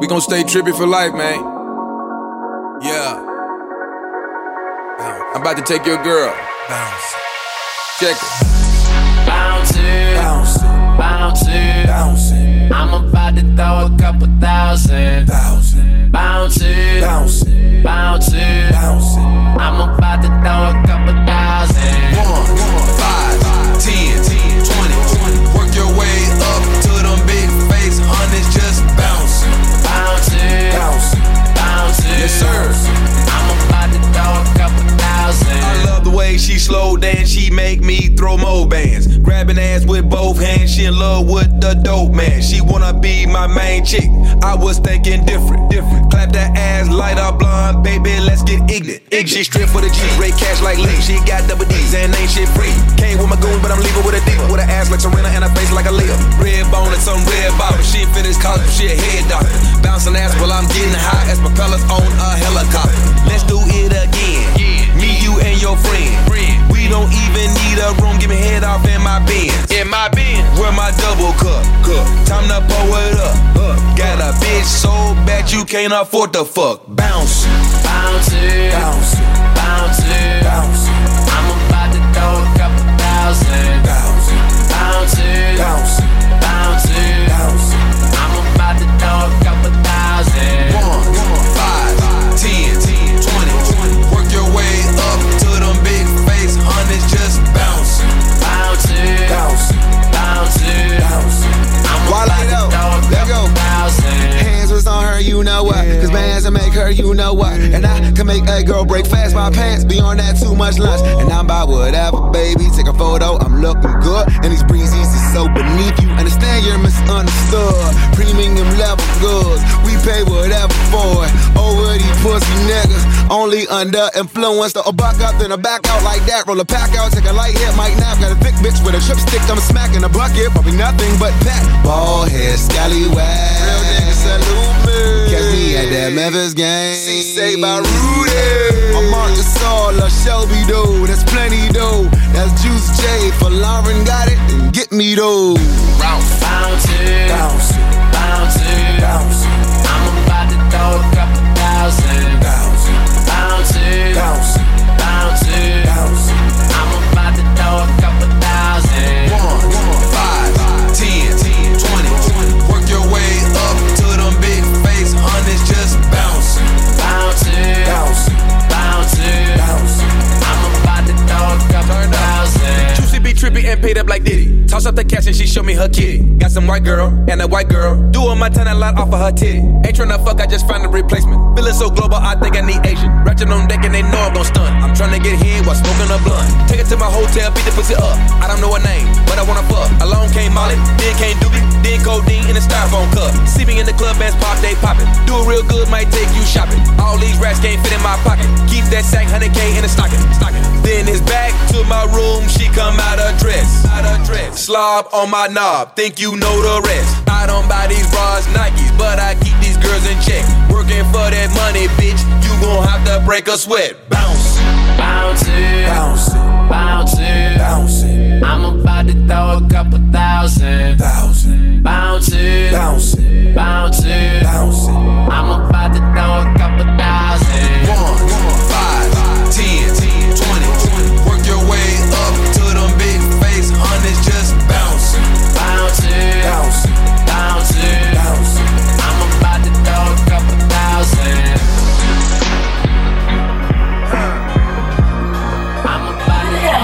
gon' stay trippy for life, man. Yeah. I'm about to take your girl. Bounce. Check it. Bounce it, bounce it, bounce it, bounce it. I'm about to throw a couple thousand. Bounce it, bounce it, bounce it, bounce it, bounce it. I'm about to throw a couple thousand. 1, 5, 10, 20. Work your way up to them big face hundreds. Just bounce, bounce it, bounce it, bounce it. Yes, sir. I'm about to throw a couple thousand. I love the way she slow dance. She make me throw more bands. Grabbing ass with both hands. She in love with the dope man. She wanna be my main chick. I was thinking different. Clap that ass, light up blonde, baby, let's get ignorant. She stripped for the G, rate cash like Lee. She got double D's and ain't shit free. Came with my goons, but I'm leaving with a diva. With an ass like Serena and a face like a Leah. Red bone and some red bottom. She ain't finished college, but she a head doctor. Bouncing ass while I'm getting high as propellers on a helicopter. Let's do it again. Me, you, and your friend. We don't even need a room. Give me head off in my Benz. In my bin. Where my double cup. Time to pour it up. Got a bitch so bad you can't afford to fuck. Bounce. Bounce it, bounce it, bounce it, bounce it. I'm about to throw a couple thousand. Bounce it, bounce it, bounce it, bounce it, bounce it. I'm about to throw a couple thousand. 1, 5, 10, 20. Work your way up to them big face hundreds. Just bounce, bounce it, bounce it, bounce it, bounce it. I'm about to throw a couple thousand. Hands was on her, you know what? Cause bands will make her, you know what? And I can make a girl break fast. My pants be on that too much lunch. And I'm about whatever, baby. Take a photo, I'm looking good. And these breezes is so beneath you. Understand you're misunderstood. Premium level goods, we pay whatever for it. Over these pussy niggas, only under influence. A buck up, then a back out like that. Roll a pack out, take a light hit, might nap. Got a thick bitch with a trip stick, I'm smacking a bucket. Probably nothing but that. Bald head, scallywag. Real nigga salute me. Catch me at that Memphis game. Say by Rudy. I'm Marcus Gasol, Shelby though. That's plenty though. That's Juice J. For Lauren got it, then get me though. Bounce it, bounce it, bounce it, bounce it. I'm about to throw a couple thousand. Bounce it, bounce it, bounce it, bounce it, bounce it. I'm about to throw a couple thousand. 1, 5, 10, 20. Work your way up to them big face hundreds. Just bounce, bounce it, bounce it, bounce it, bounce it. I'm about to throw a couple thousand. Juicy be trippy and paid up like Diddy. Toss up the cash and she show me her kitty. Got some white girl and a white girl. Doing my ton a lot off of her titty. Ain't tryna fuck, I just found a replacement. Feeling so global, I think I need Asian. Ratchet on deck and they know I'm gon' stun. I'm tryna get hit while smoking a blunt. Take it to my hotel, beat the pussy up. I don't know her name, but I wanna fuck. Alone came Molly, then came Doobie, then codeine in a styrofoam cup. See me in the club, bands pop, they poppin'. Do it real good, might take you shopping. All these rats can't fit in my pocket. Keep that sack, 100K in a stocking. Then it's back to my room, she come out of dress. Slob on my knob, think you know the rest. I don't buy these bras, Nikes, but I keep these girls in check. Working for that money, bitch, you gon' have to break a sweat. Bounce, bounce it, bounce it, bounce it, bounce